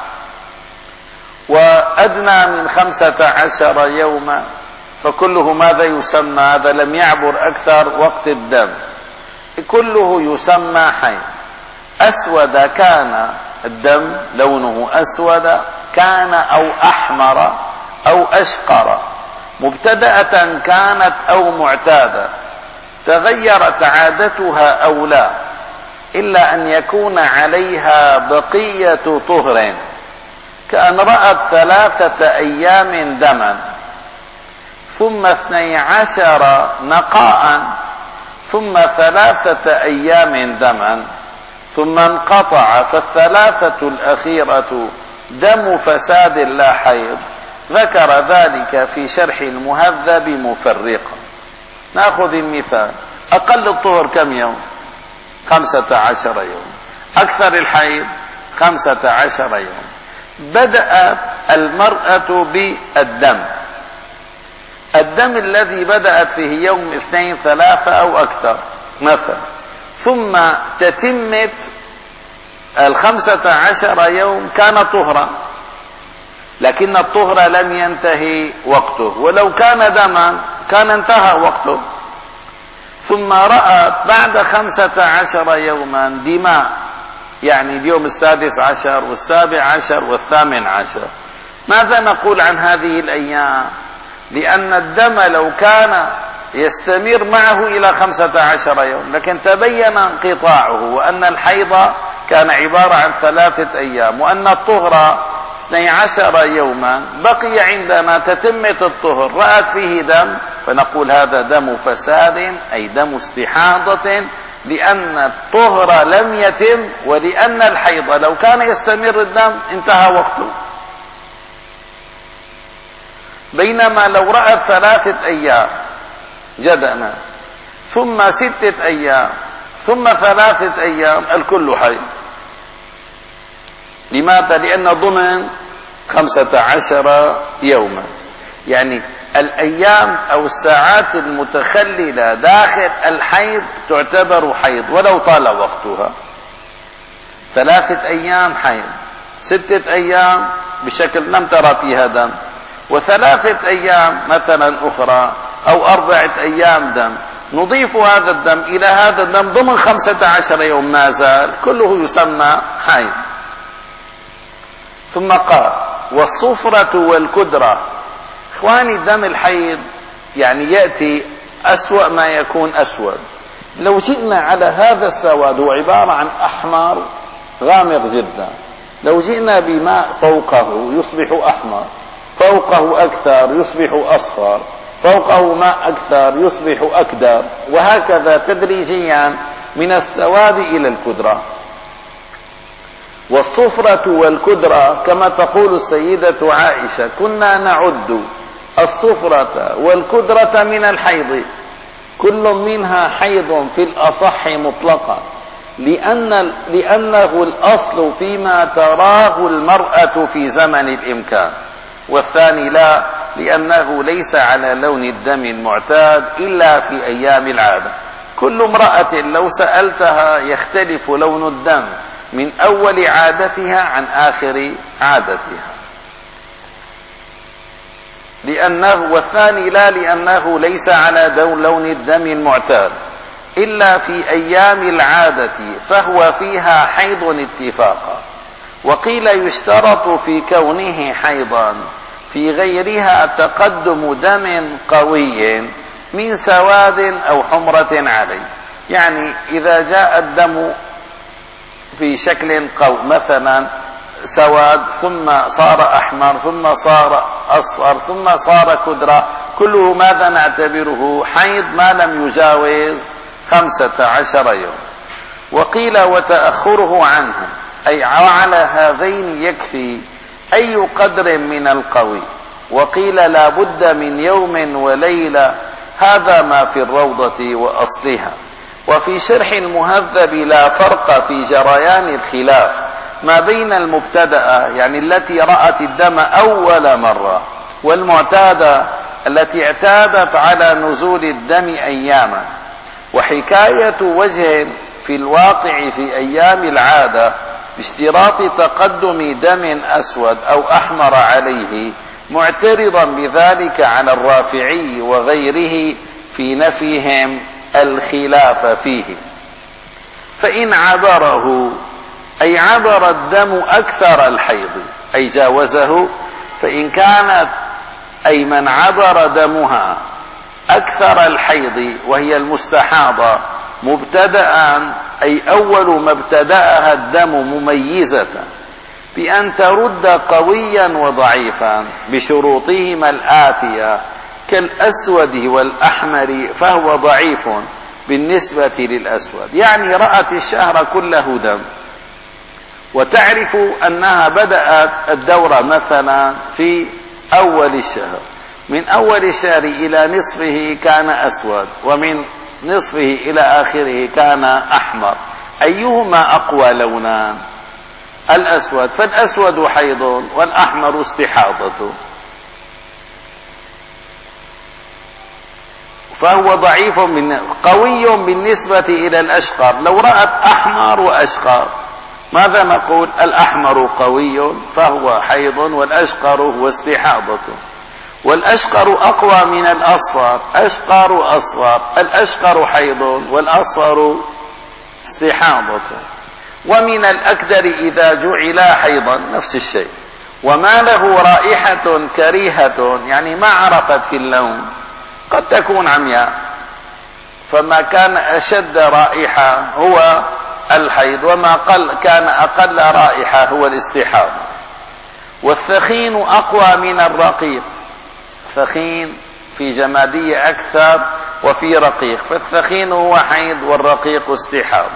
S1: وأدنى من خمسة عشر يوما، فكله ماذا يسمى؟ هذا لم يعبر أكثر وقت الدم، كله يسمى حيض. أسود كان الدم لونه أسود كان أو أحمر أو أشقر، مبتدأة كانت أو معتادة، تغيرت عادتها أو لا، إلا أن يكون عليها بقية طهر، كأن رأت ثلاثة أيام دما ثم اثني عشر نقاء ثم ثلاثة أيام دما ثم انقطع، فالثلاثة الأخيرة دم فساد لا حيض. ذكر ذلك في شرح المهذب مفرقا. نأخذ المثال: أقل الطهر كم يوم؟ خمسة عشر يوم. أكثر الحيض خمسة عشر يوم. بدأت المرأة بالدم، الدم الذي بدأت فيه يوم اثنين ثلاثة أو أكثر مثلا، ثم تتمت الخمسة عشر يوم كان طهرا، لكن الطهر لم ينتهي وقته، ولو كان دما كان انتهى وقته. ثم رأت بعد خمسة عشر يوما دماء، يعني اليوم السادس عشر والسابع عشر والثامن عشر. ماذا نقول عن هذه الأيام؟ لأن الدم لو كان يستمر معه إلى خمسة عشر يوم لكن تبين انقطاعه، وأن الحيض كان عبارة عن ثلاثة أيام، وأن الطهر اثني عشر يوما، بقي عندنا تتمة الطهر، رأت فيه دم فنقول هذا دم فساد أي دم استحاضة، لأن الطهر لم يتم، ولأن الحيض لو كان يستمر الدم انتهى وقته. بينما لو رأت ثلاثة أيام جدنا ثم ستة أيام ثم ثلاثة أيام الكل حي. لماذا؟ لأن ضمن خمسة عشر يوما، يعني الأيام أو الساعات المتخللة داخل الحيض تعتبر حيض ولو طال وقتها. ثلاثة أيام حيض، ستة أيام بشكل لم ترى فيها دم، وثلاثة أيام مثلا أخرى أو أربعة أيام دم، نضيف هذا الدم إلى هذا الدم ضمن خمسة عشر يوم ما زال، كله يسمى حيض. ثم قال والصفرة والكدرة. إخواني دم الحيض يعني يأتي أسوأ ما يكون أسود. لو جئنا على هذا السواد هو عبارة عن أحمر غامق جدا، لو جئنا بماء فوقه يصبح أحمر، فوقه أكثر يصبح أصفر، فوقه ماء أكثر يصبح أكدر، وهكذا تدريجيا من السواد إلى الكدرة. والصفرة والكدرة كما تقول السيدة عائشة كنا نعد الصفرة والكدرة من الحيض، كل منها حيض في الأصح مطلقا، لأن لأنه الأصل فيما تراه المرأة في زمن الإمكان، والثاني لا، لأنه ليس على لون الدم المعتاد إلا في أيام العادة. كل امرأة لو سألتها يختلف لون الدم من أول عادتها عن آخر عادتها، لأنه والثاني لا، لأنه ليس على لون الدم المعتاد إلا في أيام العادة، فهو فيها حيض اتفاقا. وقيل يشترط في كونه حيضا في غيرها تقدم دم قوي من سواد أو حمرة عليه، يعني إذا جاء الدم في شكل قوي مثلا سواد ثم صار أحمر ثم صار أصفر ثم صار كدرة، كله ماذا نعتبره؟ حيض ما لم يجاوز خمسة عشر يوم. وقيل وتأخره عنه أي على هذين يكفي أي قدر من القوي. وقيل لا بد من يوم وليلة، هذا ما في الروضة وأصلها. وفي شرح المهذب لا فرق في جريان الخلاف ما بين المبتدأة يعني التي رأت الدم أول مرة، والمعتادة التي اعتادت على نزول الدم أياما. وحكاية وجه في الواقع في أيام العادة باشتراط تقدم دم أسود أو أحمر عليه، معترضا بذلك على الرافعي وغيره في نفيهم الخلاف فيه. فإن عبره أي عبر الدم أكثر الحيض أي جاوزه، فإن كانت أي من عبر دمها أكثر الحيض وهي المستحاضة مبتدأ أي أول ما ابتدأها الدم مميزة بأن ترد قويا وضعيفا بشروطهما الآتية كالأسود والأحمر، فهو ضعيف بالنسبة للأسود، يعني رأت الشهر كله دم وتعرف أنها بدأت الدورة مثلا في أول الشهر، من أول الشهر إلى نصفه كان أسود، ومن نصفه إلى آخره كان أحمر، أيهما أقوى لونان؟ الأسود، فالأسود حيض والأحمر استحاضة، فهو ضعيف من قوي بالنسبة إلى الأشقر. لو رأت أحمر وأشقر ماذا نقول؟ الأحمر قوي فهو حيض والأشقر هو استحاضة، والأشقر أقوى من الأصفر، أشقر أصفر، الأشقر حيض والأصفر استحاضة. ومن الأكدر إذا جعل حيضا نفس الشيء، وما له رائحة كريهة يعني ما عرفت في اللون، قد تكون عمياء، فما كان أشد رائحة هو الحيض، وما قل كان أقل رائحة هو الاستحاضة. والثخين أقوى من الرقيق، ثخين في جمادية أكثر وفي رقيق، فالثخين هو حيض والرقيق استحاضة.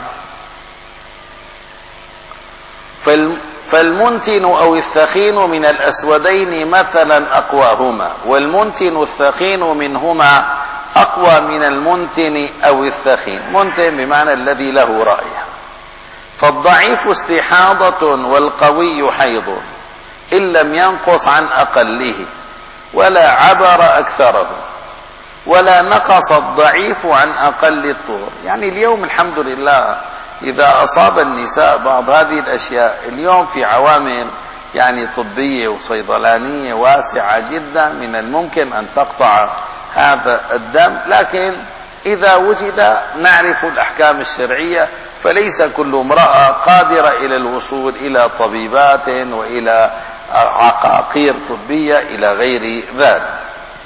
S1: فالمنتن أو الثخين من الأسودين مثلا أقواهما، والمنتن الثخين منهما أقوى من المنتن أو الثخين. منتن بمعنى الذي له رائحة. فالضعيف استحاضة والقوي حيض إن لم ينقص عن أقله ولا عبر أكثره، ولا نقص الضعيف عن أقل الطهر. يعني اليوم الحمد لله إذا أصاب النساء بعض هذه الأشياء، اليوم في عوامل يعني طبية وصيدلانية واسعة جدا من الممكن أن تقطع هذا الدم، لكن إذا وجد نعرف الأحكام الشرعية، فليس كل امرأة قادرة إلى الوصول إلى طبيبات وإلى عقاقير طبية إلى غير ذلك.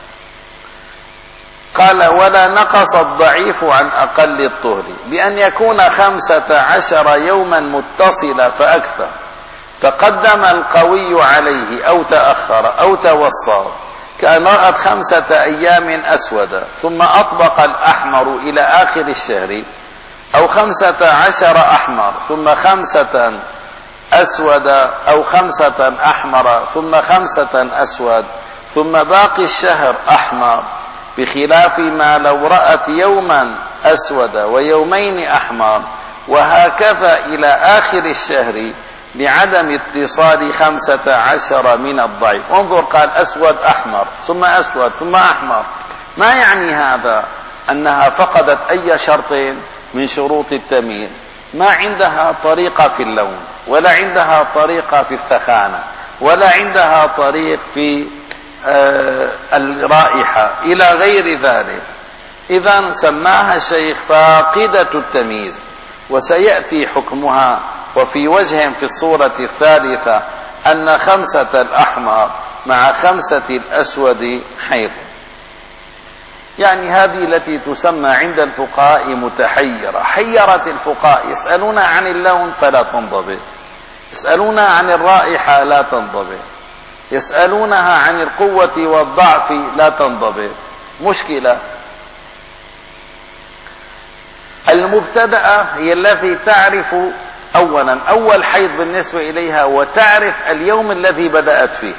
S1: قال ولا نقص الضعيف عن أقل الطهر بأن يكون خمسة عشر يوما متصلة فأكثر، تقدم القوي عليه أو تأخر أو توسط، كأن رأت خمسة أيام أسودة ثم أطبق الأحمر إلى آخر الشهر، أو خمسة عشر أحمر ثم خمسة أسود، أو خمسة أحمر ثم خمسة أسود ثم باقي الشهر أحمر، بخلاف ما لو رأت يوما أسود ويومين أحمر، وهكذا إلى آخر الشهر لعدم اتصال خمسة عشر من الضعيف. انظر، قال أسود أحمر ثم أسود ثم أحمر، ما يعني هذا أنها فقدت أي شرط من شروط التمييز، ما عندها طريقة في اللون، ولا عندها طريقة في الثخانة، ولا عندها طريق في آه الرائحة إلى غير ذلك. إذن سماها الشيخ فاقدة التمييز، وسيأتي حكمها. وفي وجه في الصورة الثالثة أن خمسة الأحمر مع خمسة الأسود حيض. يعني هذه التي تسمى عند الفقهاء متحيرة، حيرت الفقهاء، يسألون عن اللون فلا تنضبط، يسألون عن الرائحة لا تنضبط، يسألونها عن القوة والضعف لا تنضبط. مشكلة. المبتدأة هي التي تعرف أولا أول حيض بالنسبة إليها، وتعرف اليوم الذي بدأت فيه.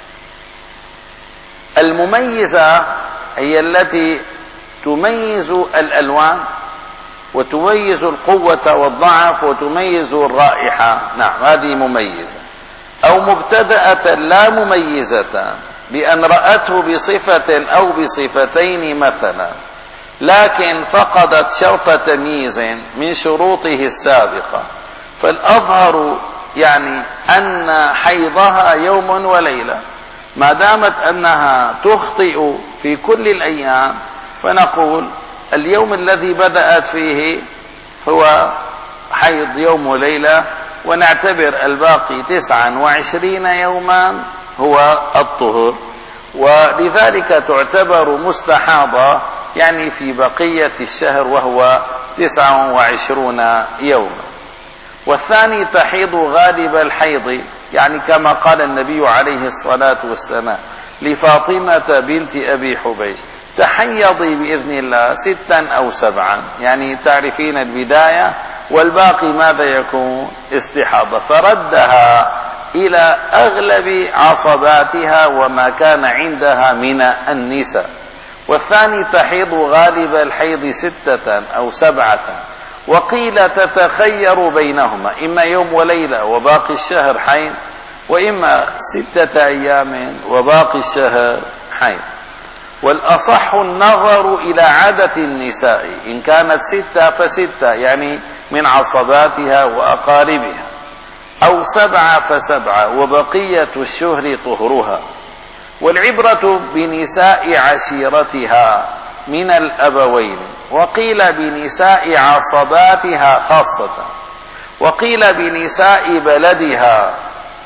S1: المميزة هي التي تميز الألوان وتميز القوة والضعف وتميز الرائحة. نعم، هذه مميزة. أو مبتدأة لا مميزة بأن رأته بصفة أو بصفتين مثلا، لكن فقدت شرط تمييز من شروطه السابقة، فالأظهر يعني أن حيضها يوم وليلة. ما دامت أنها تخطئ في كل الأيام، فنقول اليوم الذي بدأت فيه هو حيض يوم وليلة، ونعتبر الباقي تسعا وعشرين يوما هو الطهر، ولذلك تعتبر مستحاضة يعني في بقية الشهر وهو تسعا وعشرون يوما. والثاني تحيض غالب الحيض، يعني كما قال النبي عليه الصلاة والسلام لفاطمة بنت أبي حبيش: تحيضي بإذن الله ستا أو سبعا، يعني تعرفين البداية والباقي ماذا يكون؟ استحاضة. فردها إلى أغلب عصباتها وما كان عندها من النساء. والثاني تحيض غالب الحيض ستة أو سبعة، وقيل تتخير بينهما، إما يوم وليلة وباقي الشهر حيض، وإما ستة أيام وباقي الشهر حيض. والأصح النظر إلى عادة النساء، إن كانت ستة فستة يعني من عصباتها وأقاربها، أو سبعة فسبعة وبقية الشهر طهرها. والعبرة بنساء عشيرتها من الأبوين، وقيل بنساء عصباتها خاصة، وقيل بنساء بلدها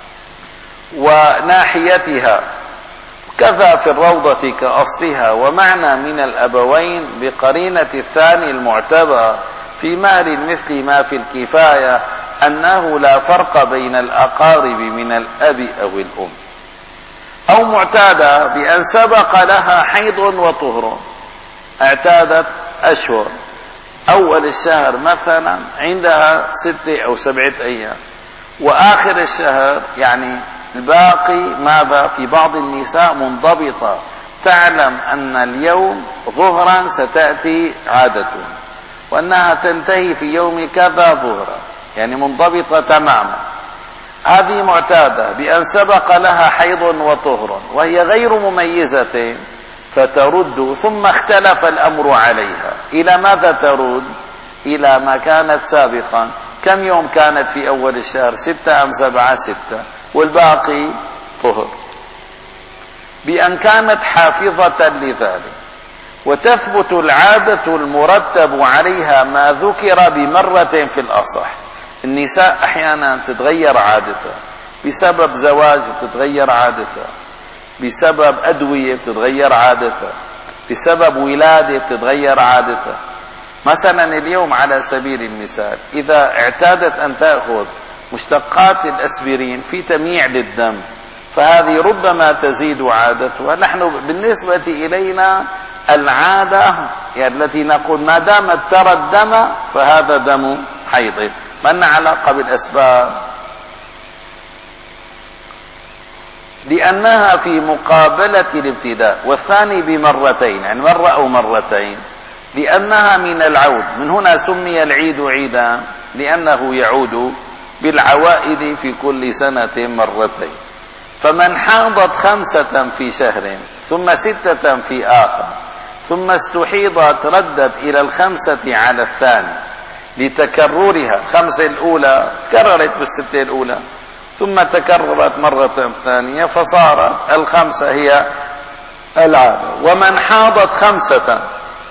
S1: وناحيتها، كذا في الروضة كأصلها. ومعنى من الأبوين بقرينة الثاني المعتبر في مال مثل ما في الكفاية أنه لا فرق بين الأقارب من الأب أو الأم. أو معتادة بأن سبق لها حيض وطهر، اعتادت أشهر، أول الشهر مثلا عندها ستة أو سبعة أيام، وآخر الشهر يعني الباقي ماذا؟ في بعض النساء منضبطة تعلم أن اليوم ظهرا ستأتي عادته، وأنها تنتهي في يوم كذا ظهرا، يعني منضبطة تماما. هذه معتادة بأن سبق لها حيض وطهر وهي غير مميزة فترد، ثم اختلف الأمر عليها. إلى ماذا ترد؟ إلى ما كانت سابقا. كم يوم كانت في أول الشهر؟ ستة أم سبعة؟ ستة، والباقي طهر، بأن كانت حافظة لذلك. وتثبت العادة المرتب عليها ما ذكر بمرة في الأصح. النساء أحيانا تتغير عادتها بسبب زواج، تتغير عادتها بسبب أدوية، تتغير عادتها بسبب ولادة، تتغير عادتها. مثلا اليوم على سبيل المثال إذا اعتادت أن تأخذ مشتقات الأسبرين في تمييع للدم، فهذه ربما تزيد عادتها. نحن بالنسبة إلينا العادة يعني التي نقول ما دامت ترى الدم فهذا دم حيض، ما لنا علاقة بالأسباب، لأنها في مقابلة الابتداء. والثاني بمرتين، يعني مرة أو مرتين، لأنها من العود. من هنا سمي العيد عيدا، لأنه يعود بالعوائد في كل سنة مرتين. فمن حاضت خمسة في شهر ثم ستة في آخر ثم استحيضت ردت إلى الخمسة على الثاني لتكررها. الخمسة الأولى تكررت بالستة الأولى ثم تكررت مرة ثانية فصارت الخمسة هي العادة. ومن حاضت خمسة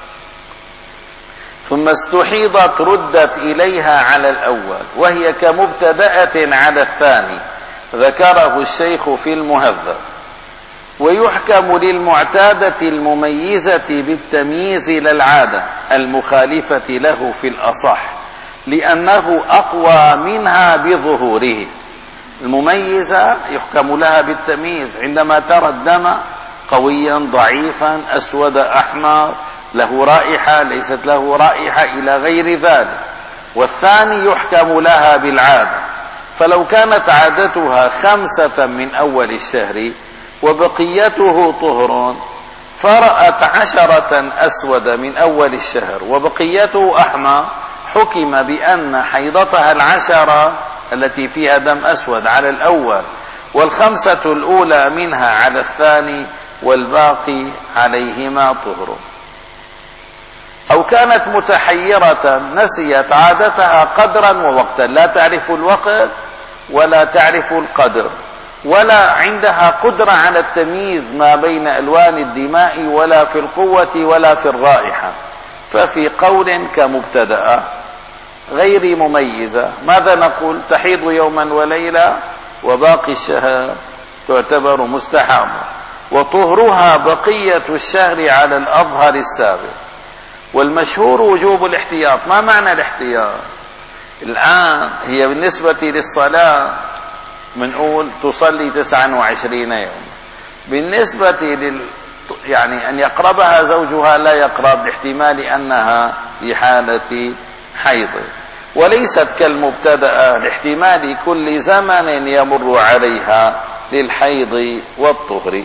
S1: ثم استحيضت ردت إليها على الأول وهي كمبتدأة على الثاني، ذكره الشيخ في المهذب. ويحكم للمعتادة المميزة بالتمييز للعادة المخالفة له في الأصح، لأنه أقوى منها بظهوره. المميزة يحكم لها بالتمييز عندما ترى الدم قويا ضعيفا أسود أحمر، له رائحة ليست له رائحة إلى غير ذلك. والثاني يحكم لها بالعادة. فلو كانت عادتها خمسة من أول الشهر وبقيته طهر، فرأت عشرة أسود من أول الشهر وبقيته أحمر، حكم بأن حيضتها العشرة التي فيها دم أسود على الأول، والخمسة الأولى منها على الثاني، والباقي عليهما طهر. أو كانت متحيرة نسيت عادتها قدرا ووقتا، لا تعرف الوقت ولا تعرف القدر، ولا عندها قدرة على التمييز ما بين ألوان الدماء ولا في القوة ولا في الرائحة، ففي قول كمبتدأ غير مميزة. ماذا نقول؟ تحيض يوما وليلة وباقي الشهر تعتبر مستحاضة، وطهرها بقية الشهر على الأظهر السابق. والمشهور وجوب الاحتياط. ما معنى الاحتياط؟ الآن هي بالنسبة للصلاة بنقول تصلي تسعا وعشرين يوم، بالنسبة لل يعني أن يقربها زوجها لا يقرب لاحتمال أنها في حالة حيض، وليست كالمبتدأ لاحتمال كل زمن يمر عليها للحيض والطهر.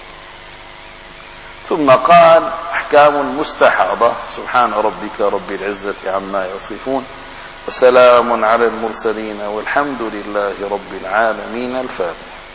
S1: ثم قال أحكام المستحاضة. سبحان ربك رب العزة عما يصفون، وسلام على المرسلين، والحمد لله رب العالمين. الفاتح.